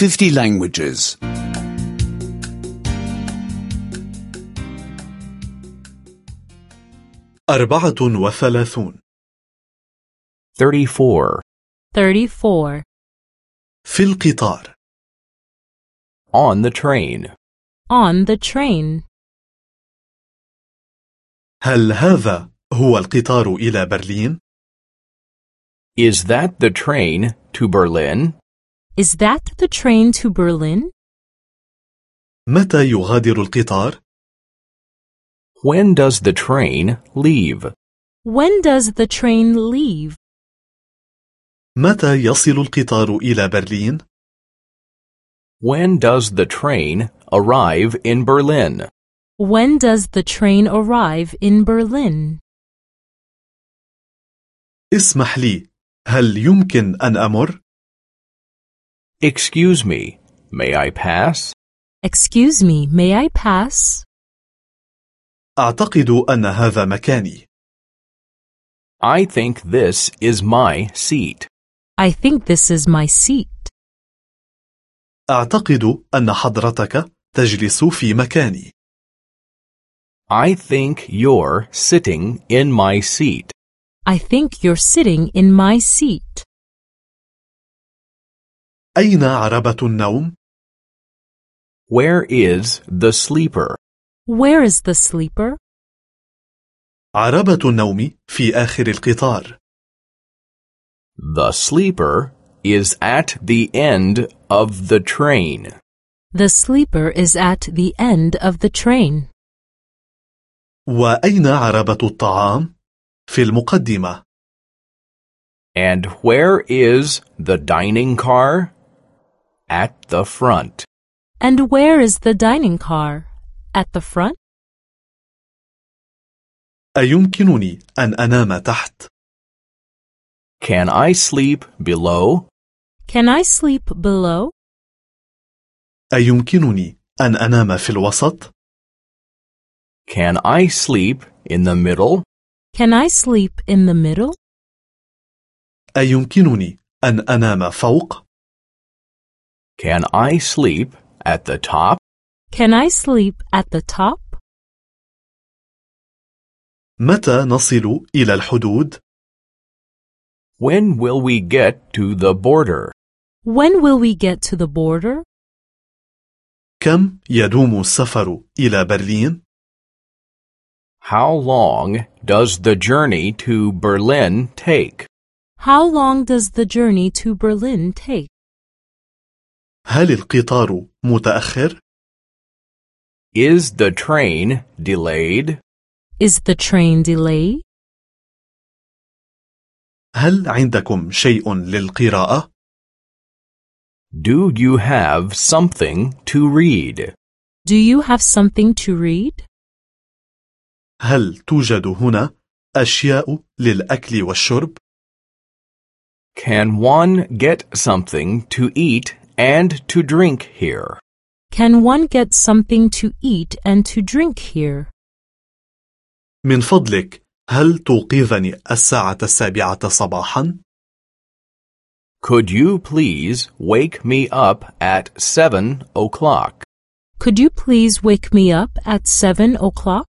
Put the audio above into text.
50 languages. 34 34 في القطار On the train. On the train. هل هذا هو القطار إلى برلين؟ Is that the train to Berlin? Is that the train to Berlin? متى يغادر القطار؟ When does the train leave? When does the train leave? متى يصل القطار إلى برلين؟ When does the train arrive in Berlin? When does the train arrive in Berlin? اسمح لي، هل يمكن أن أمر؟ Excuse me, may I pass? Excuse me, may I pass? أعتقد أن هذا مكاني. I think this is my seat. I think this is my seat. أعتقد أن حضرتك تجلس في مكاني. I think you're sitting in my seat. I think you're sitting in my seat. أين عربة النوم؟ Where is the sleeper? Where is the sleeper? عربة النوم في آخر القطار. The sleeper is at the end of the train. The sleeper is at the end of the train. وأين عربة الطعام؟ في المقدمة. And where is the dining car? At the front. And where is the dining car? At the front? أيمكنني أن أنام تحت؟ Can I sleep below? Can I sleep below? أيمكنني أن أنام في الوسط؟ Can I sleep in the middle? Can I sleep in the middle? أيمكنني أن أنام فوق؟ Can I sleep at the top? Can I sleep at the top? متى نصل إلى الحدود؟ When will we get to the border? When will we get to the border? كم يدوم السفر إلى برلين؟ How long does the journey to Berlin take? How long does the journey to Berlin take? هل القطار متأخر؟ Is the train delayed? Is the train delayed? هل عندكم شيء للقراءة؟ Do you have something to read? Do you have something to read? هل توجد هنا أشياء للأكل والشرب؟ Can one get something to eat and to drink here? Can one get something to eat and to drink here? من فضلك، هل توقظني الساعة 7 صباحا؟ Could you please wake me up at 7 o'clock? Could you please wake me up at 7 o'clock?